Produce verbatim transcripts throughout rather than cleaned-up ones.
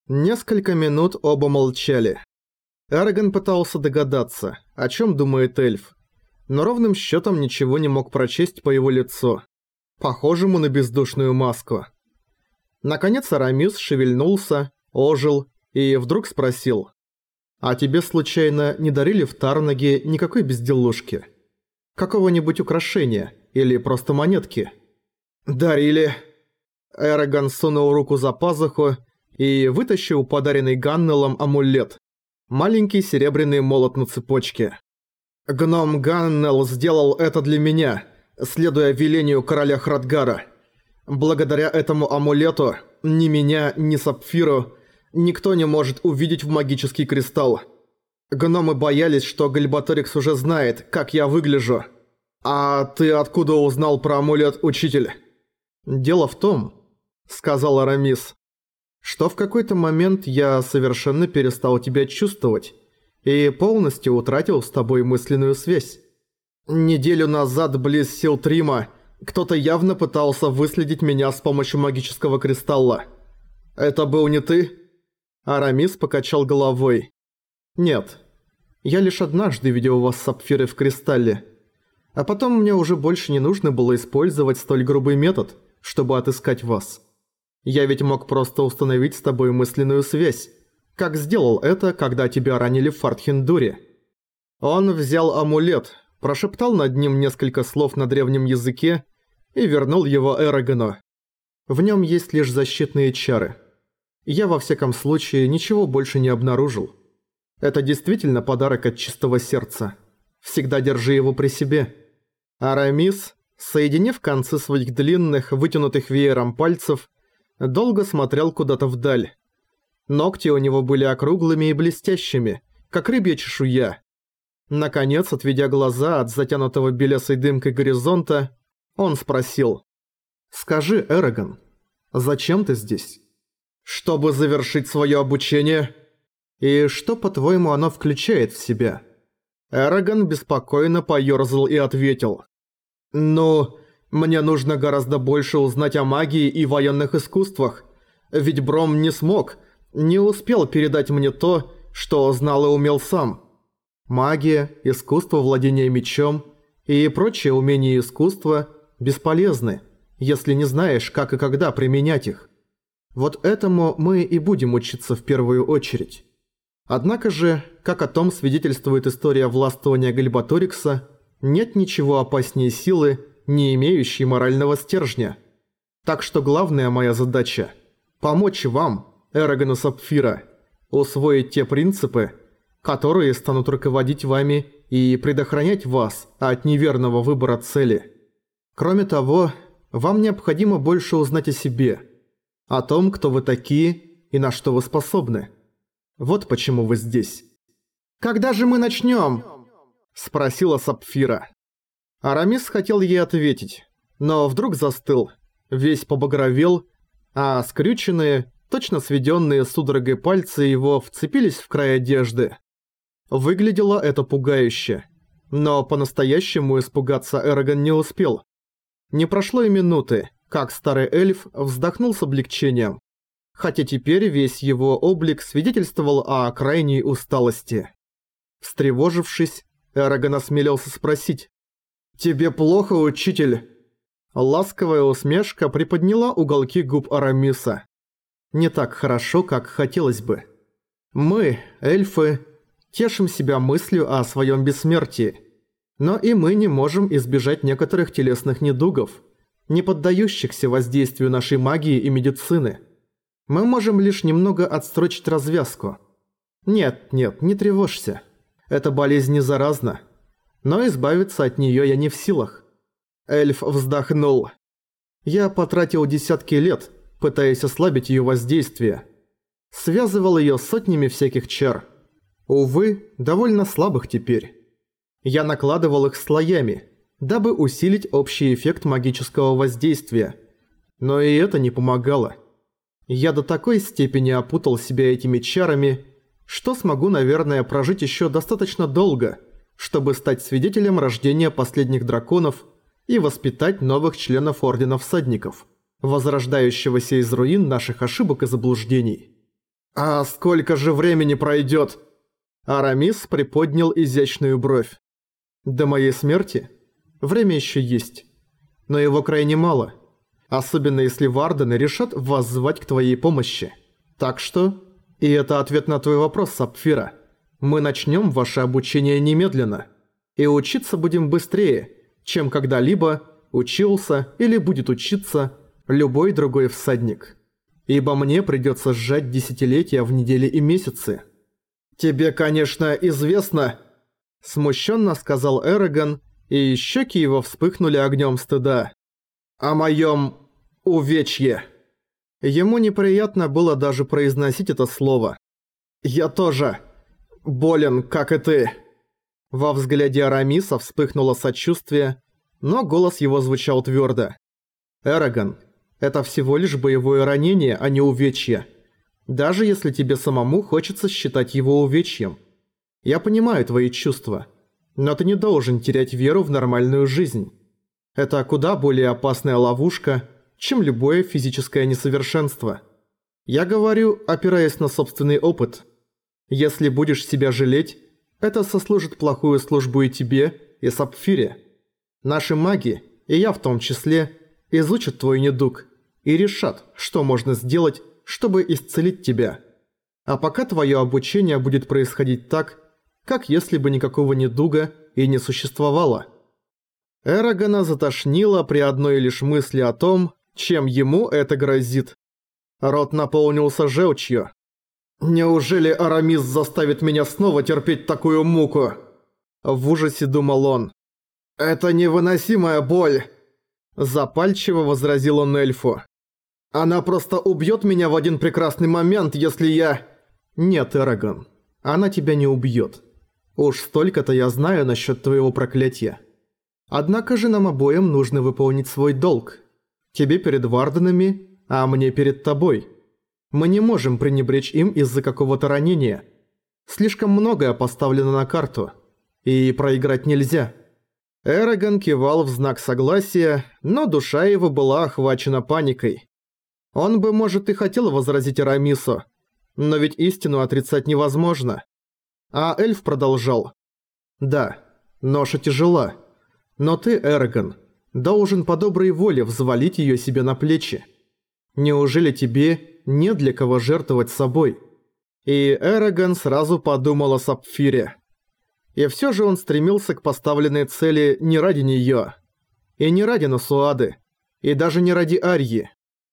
Несколько минут оба молчали. Эрагон пытался догадаться, о чем думает эльф, но ровным счетом ничего не мог прочесть по его лицу, похожему на бездушную маску. Наконец Арамис шевельнулся, ожил и вдруг спросил: «А тебе случайно не дарили в Тарнаге никакой безделушки? Какого-нибудь украшения или просто монетки?» «Дарили». Эрагон сунул руку за пазуху и вытащил подаренный Ганнеллом амулет. Маленький серебряный молот на цепочке. «Гном Ганнелл сделал это для меня, следуя велению короля Храдгара. Благодаря этому амулету ни меня, ни Сапфиру никто не может увидеть в магический кристалл. Гномы боялись, что Гальбаторикс уже знает, как я выгляжу. А ты откуда узнал про амулет, учитель?» «Дело в том, — сказал Арамис, — что в какой-то момент я совершенно перестал тебя чувствовать и полностью утратил с тобой мысленную связь. Неделю назад близ Силтрима кто-то явно пытался выследить меня с помощью магического кристалла. Это был не ты?» Арамис покачал головой. «Нет, я лишь однажды видел вас с Сапфирой в кристалле. А потом мне уже больше не нужно было использовать столь грубый метод, чтобы отыскать вас. Я ведь мог просто установить с тобой мысленную связь, как сделал это, когда тебя ранили в Фартхендуре». Он взял амулет, прошептал над ним несколько слов на древнем языке и вернул его Эрагону. В нем есть лишь защитные чары. Я во всяком случае ничего больше не обнаружил. Это действительно подарок от чистого сердца. Всегда держи его при себе. Арамис, соединив концы своих длинных, вытянутых веером пальцев, долго смотрел куда-то вдаль. Ногти у него были округлыми и блестящими, как рыбья чешуя. Наконец, отведя глаза от затянутого белесой дымкой горизонта, он спросил: «Скажи, Эрагон, зачем ты здесь?» «Чтобы завершить свое обучение». «И что, по-твоему, оно включает в себя?» Эрагон беспокойно поёрзал и ответил: «Ну, мне нужно гораздо больше узнать о магии и военных искусствах, ведь Бром не смог, не успел передать мне то, что знал и умел сам. Магия, искусство владения мечом и прочие умения и искусства бесполезны, если не знаешь, как и когда применять их. Вот этому мы и будем учиться в первую очередь. Однако же, как о том свидетельствует история властвования Гальбаторикса, нет ничего опаснее силы, не имеющей морального стержня. Так что главная моя задача – помочь вам, Эрагон и Сапфира, усвоить те принципы, которые станут руководить вами и предохранять вас от неверного выбора цели. Кроме того, вам необходимо больше узнать о себе, о том, кто вы такие и на что вы способны. Вот почему вы здесь». «Когда же мы начнем?» – спросила Сапфира. Арамис хотел ей ответить, но вдруг застыл, весь побагровел, а скрюченные, точно сведенные судорогой пальцы его вцепились в край одежды. Выглядело это пугающе, но по-настоящему испугаться Эрагон не успел. Не прошло и минуты, как старый эльф вздохнул с облегчением, хотя теперь весь его облик свидетельствовал о крайней усталости. Встревожившись, Эрагон осмелился спросить: «Тебе плохо, учитель?» Ласковая усмешка приподняла уголки губ Арамиса. «Не так хорошо, как хотелось бы. Мы, эльфы, тешим себя мыслью о своем бессмертии, но и мы не можем избежать некоторых телесных недугов, не поддающихся воздействию нашей магии и медицины. Мы можем лишь немного отсрочить развязку. Нет, нет, не тревожься. Эта болезнь не заразна. Но избавиться от неё я не в силах». Эльф вздохнул. «Я потратил десятки лет, пытаясь ослабить её воздействие. Связывал её сотнями всяких чар. Увы, довольно слабых теперь. Я накладывал их слоями, дабы усилить общий эффект магического воздействия. Но и это не помогало. Я до такой степени опутал себя этими чарами, что смогу, наверное, прожить ещё достаточно долго, чтобы стать свидетелем рождения последних драконов и воспитать новых членов Ордена Всадников, возрождающегося из руин наших ошибок и заблуждений. «А сколько же времени пройдет?» Арамис приподнял изящную бровь. «До моей смерти? Время еще есть. Но его крайне мало. Особенно если вардены решат воззвать к твоей помощи. Так что...» И это ответ на твой вопрос, Сапфира. Мы начнем ваше обучение немедленно. И учиться будем быстрее, чем когда-либо учился или будет учиться любой другой всадник. Ибо мне придется сжать десятилетия в недели и месяцы. «Тебе, конечно, известно», – смущенно сказал Эрагон, и щеки его вспыхнули огнем стыда. «О моем увечье». Ему неприятно было даже произносить это слово. «Я тоже болен, как и ты». Во взгляде Арамиса вспыхнуло сочувствие, но голос его звучал твердо. «Эрагон, это всего лишь боевое ранение, а не увечье. Даже если тебе самому хочется считать его увечьем. Я понимаю твои чувства, но ты не должен терять веру в нормальную жизнь. Это куда более опасная ловушка, чем любое физическое несовершенство. Я говорю, опираясь на собственный опыт. Если будешь себя жалеть, это сослужит плохую службу и тебе, и Сапфире. Наши маги, и я в том числе, изучат твой недуг и решат, что можно сделать, чтобы исцелить тебя. А пока твое обучение будет происходить так, как если бы никакого недуга и не существовало». Эрагона затошнило при одной лишь мысли о том, чем ему это грозит. Рот наполнился желчью. «Неужели Арамис заставит меня снова терпеть такую муку?» В ужасе думал он. «Это невыносимая боль!» Запальчиво возразил он эльфу. «Она просто убьет меня в один прекрасный момент, если я...» «Нет, Эрагон, она тебя не убьет. Уж столько-то я знаю насчет твоего проклятия. Однако же нам обоим нужно выполнить свой долг. Тебе перед варденами, а мне перед тобой. Мы не можем пренебречь им из-за какого-то ранения. Слишком многое поставлено на карту, и проиграть нельзя». Эрагон кивал в знак согласия, но душа его была охвачена паникой. Он бы, может, и хотел возразить Арамису, но ведь истину отрицать невозможно. А эльф продолжал. «Да, ноша тяжела, но ты, Эрагон, должен по доброй воле взвалить её себе на плечи. Неужели тебе не для кого жертвовать собой?» И Эрагон сразу подумал о Сапфире. И всё же он стремился к поставленной цели не ради неё, и не ради Насуады, и даже не ради Арьи.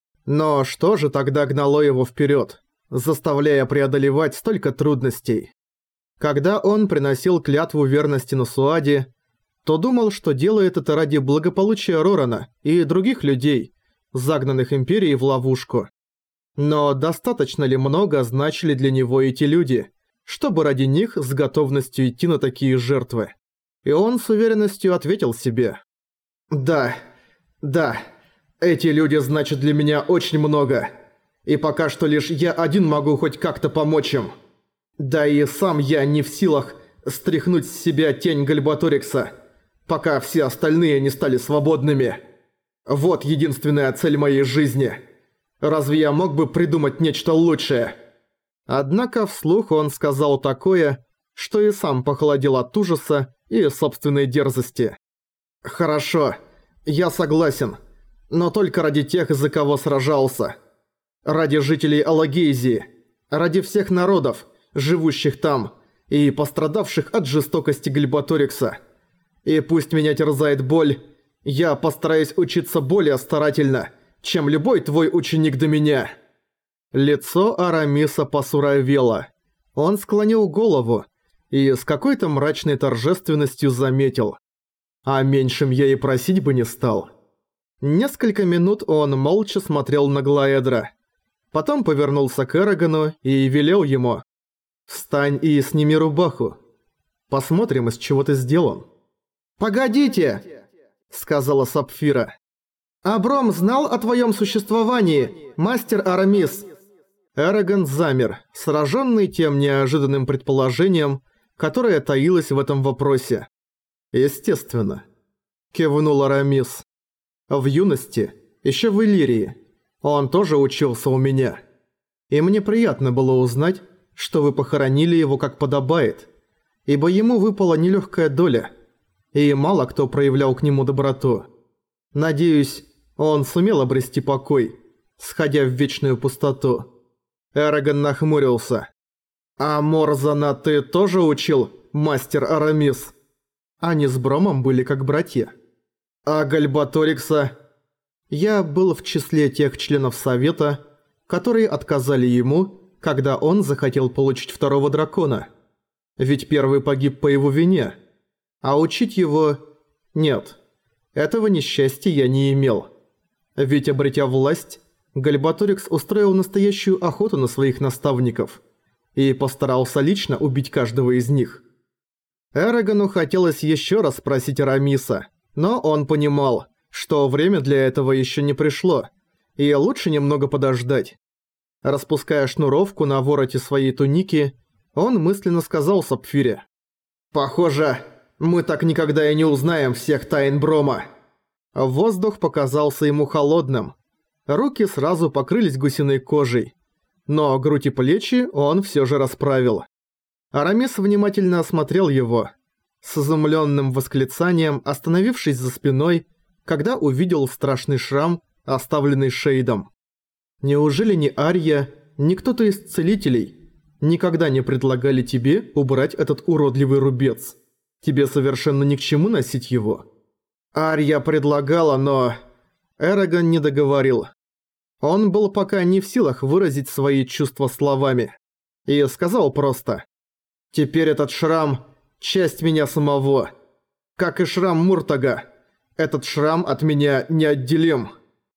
Но что же тогда гнало его вперёд, заставляя преодолевать столько трудностей? Когда он приносил клятву верности Насуаде, то думал, что делает это ради благополучия Рорана и других людей, загнанных Империей в ловушку. Но достаточно ли много значили для него эти люди, чтобы ради них с готовностью идти на такие жертвы? И он с уверенностью ответил себе. «Да, да, эти люди значат для меня очень много, и пока что лишь я один могу хоть как-то помочь им. Да и сам я не в силах стряхнуть с себя тень Гальбаторикса, пока все остальные не стали свободными. Вот единственная цель моей жизни. Разве я мог бы придумать нечто лучшее?» Однако вслух он сказал такое, что и сам похолодел от ужаса и собственной дерзости. «Хорошо, я согласен, но только ради тех, за кого сражался. Ради жителей Алагейзии, ради всех народов, живущих там и пострадавших от жестокости Гальбаторикса. И пусть меня терзает боль, я постараюсь учиться более старательно, чем любой твой ученик до меня». Лицо Арамиса посуровело. Он склонил голову и с какой-то мрачной торжественностью заметил. «А меньшим я и просить бы не стал». Несколько минут он молча смотрел на Глаэдра. Потом повернулся к Эрагону и велел ему: «Встань и сними рубаху. Посмотрим, из чего ты сделан». «Погодите!» – сказала Сапфира. «Абром знал о твоем существовании, мастер Арамис». Эрагон замер, сраженный тем неожиданным предположением, которое таилось в этом вопросе. «Естественно», – кивнул Арамис. «В юности, еще в Иллирии, он тоже учился у меня». И мне приятно было узнать, что вы похоронили его как подобает, ибо ему выпала нелегкая доля, и мало кто проявлял к нему доброту. Надеюсь, он сумел обрести покой, сходя в вечную пустоту». Эрагон нахмурился. «А Морзана ты тоже учил, мастер Арамис?» Они с Бромом были как братья. «А Гальбаторикса?» Я был в числе тех членов Совета, которые отказали ему, когда он захотел получить второго дракона. Ведь первый погиб по его вине. А учить его... Нет. Этого несчастья я не имел. Ведь, обретя власть, Гальбаторикс устроил настоящую охоту на своих наставников и постарался лично убить каждого из них. Эрагону хотелось еще раз спросить Арамиса, но он понимал, что время для этого еще не пришло, и лучше немного подождать. Распуская шнуровку на вороте своей туники, он мысленно сказал Сапфире: «Похоже, мы так никогда и не узнаем всех тайн Брома». Воздух показался ему холодным. Руки сразу покрылись гусиной кожей, но грудь и плечи он все же расправил. Арамис внимательно осмотрел его, с изумленным восклицанием остановившись за спиной, когда увидел страшный шрам, оставленный Шейдом. Неужели ни Арья, ни кто-то из целителей никогда не предлагали тебе убрать этот уродливый рубец? Тебе совершенно ни к чему носить его. Арья предлагала, но... Эрагон не договорил. Он был пока не в силах выразить свои чувства словами. И сказал просто: «Теперь этот шрам – часть меня самого. Как и шрам Муртага. Этот шрам от меня неотделим».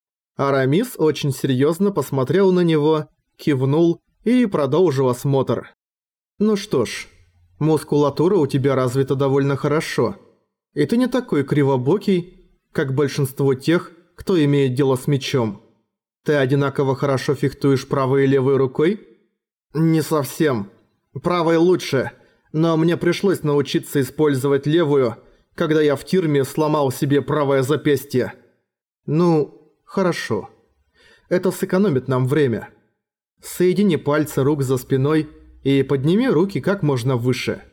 Арамис очень серьезно посмотрел на него, кивнул и продолжил осмотр. «Ну что ж, мускулатура у тебя развита довольно хорошо. И ты не такой кривобокий, как большинство тех, кто имеет дело с мечом. Ты одинаково хорошо фехтуешь правой и левой рукой?» «Не совсем. Правой лучше, но мне пришлось научиться использовать левую, когда я в тюрьме сломал себе правое запястье». «Ну, хорошо. Это сэкономит нам время. Соедини пальцы рук за спиной и подними руки как можно выше».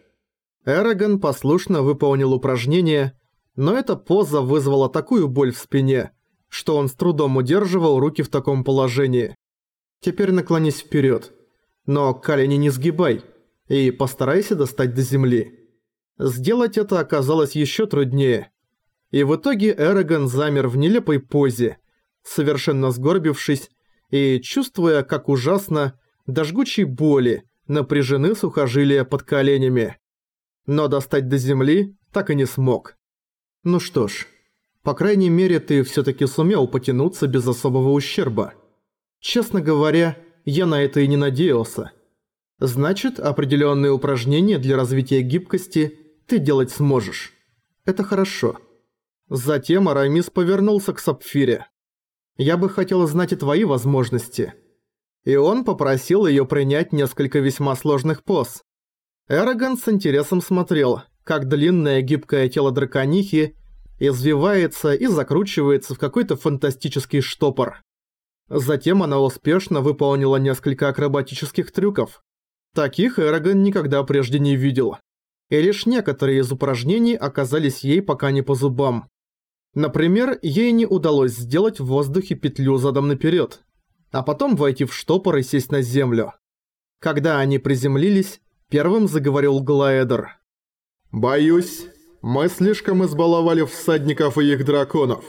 Эрагон послушно выполнил упражнение, но эта поза вызвала такую боль в спине, что он с трудом удерживал руки в таком положении. «Теперь наклонись вперед, но колени не сгибай и постарайся достать до земли». Сделать это оказалось еще труднее, и в итоге Эрагон замер в нелепой позе, совершенно сгорбившись и чувствуя, как ужасно, до жгучей боли, напряжены сухожилия под коленями. Но достать до земли так и не смог. Ну что ж, по крайней мере ты всё-таки сумел потянуться без особого ущерба. Честно говоря, я на это и не надеялся. Значит, определённые упражнения для развития гибкости ты делать сможешь. Это хорошо. Затем Арамис повернулся к Сапфире. «Я бы хотел знать и твои возможности». И он попросил её принять несколько весьма сложных поз. Эрагон с интересом смотрел, как длинное гибкое тело драконихи извивается и закручивается в какой-то фантастический штопор. Затем она успешно выполнила несколько акробатических трюков. Таких Эрагон никогда прежде не видел. И лишь некоторые из упражнений оказались ей пока не по зубам. Например, ей не удалось сделать в воздухе петлю задом наперед, а потом войти в штопор и сесть на землю. Когда они приземлились, первым заговорил Глаэдер. «Боюсь, мы слишком избаловали всадников и их драконов.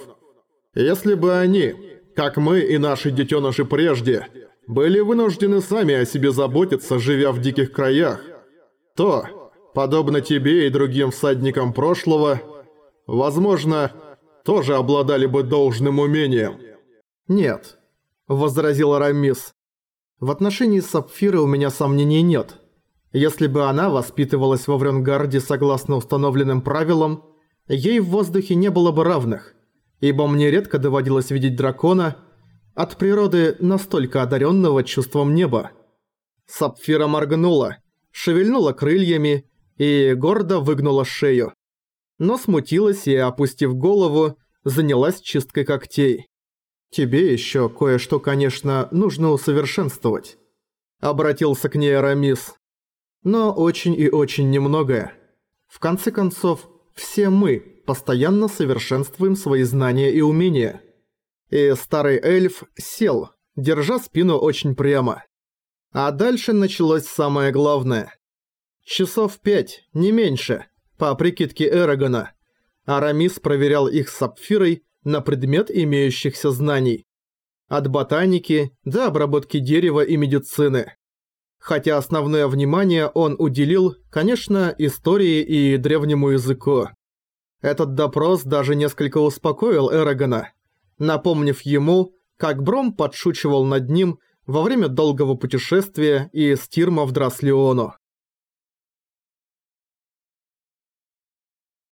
Если бы они, как мы и наши детеныши прежде, были вынуждены сами о себе заботиться, живя в диких краях, то, подобно тебе и другим всадникам прошлого, возможно, тоже обладали бы должным умением». «Нет», — возразил Арамис. «В отношении Сапфиры у меня сомнений нет. Если бы она воспитывалась во Вренгарде согласно установленным правилам, ей в воздухе не было бы равных, ибо мне редко доводилось видеть дракона от природы настолько одаренного чувством неба». Сапфира моргнула, шевельнула крыльями и гордо выгнула шею. Но смутилась и, опустив голову, занялась чисткой когтей. «Тебе еще кое-что, конечно, нужно усовершенствовать. Обратился к ней Арамис. Но очень и очень немногое. В конце концов, все мы постоянно совершенствуем свои знания и умения. И старый эльф сел, держа спину очень прямо. А дальше началось самое главное. Часов пять, не меньше, по прикидке Эрагона. Арамис проверял их с Сапфирой на предмет имеющихся знаний. От ботаники до обработки дерева и медицины. Хотя основное внимание он уделил, конечно, истории и древнему языку. Этот допрос даже несколько успокоил Эрагона, напомнив ему, как Бром подшучивал над ним во время долгого путешествия из Тирма в Драслеону.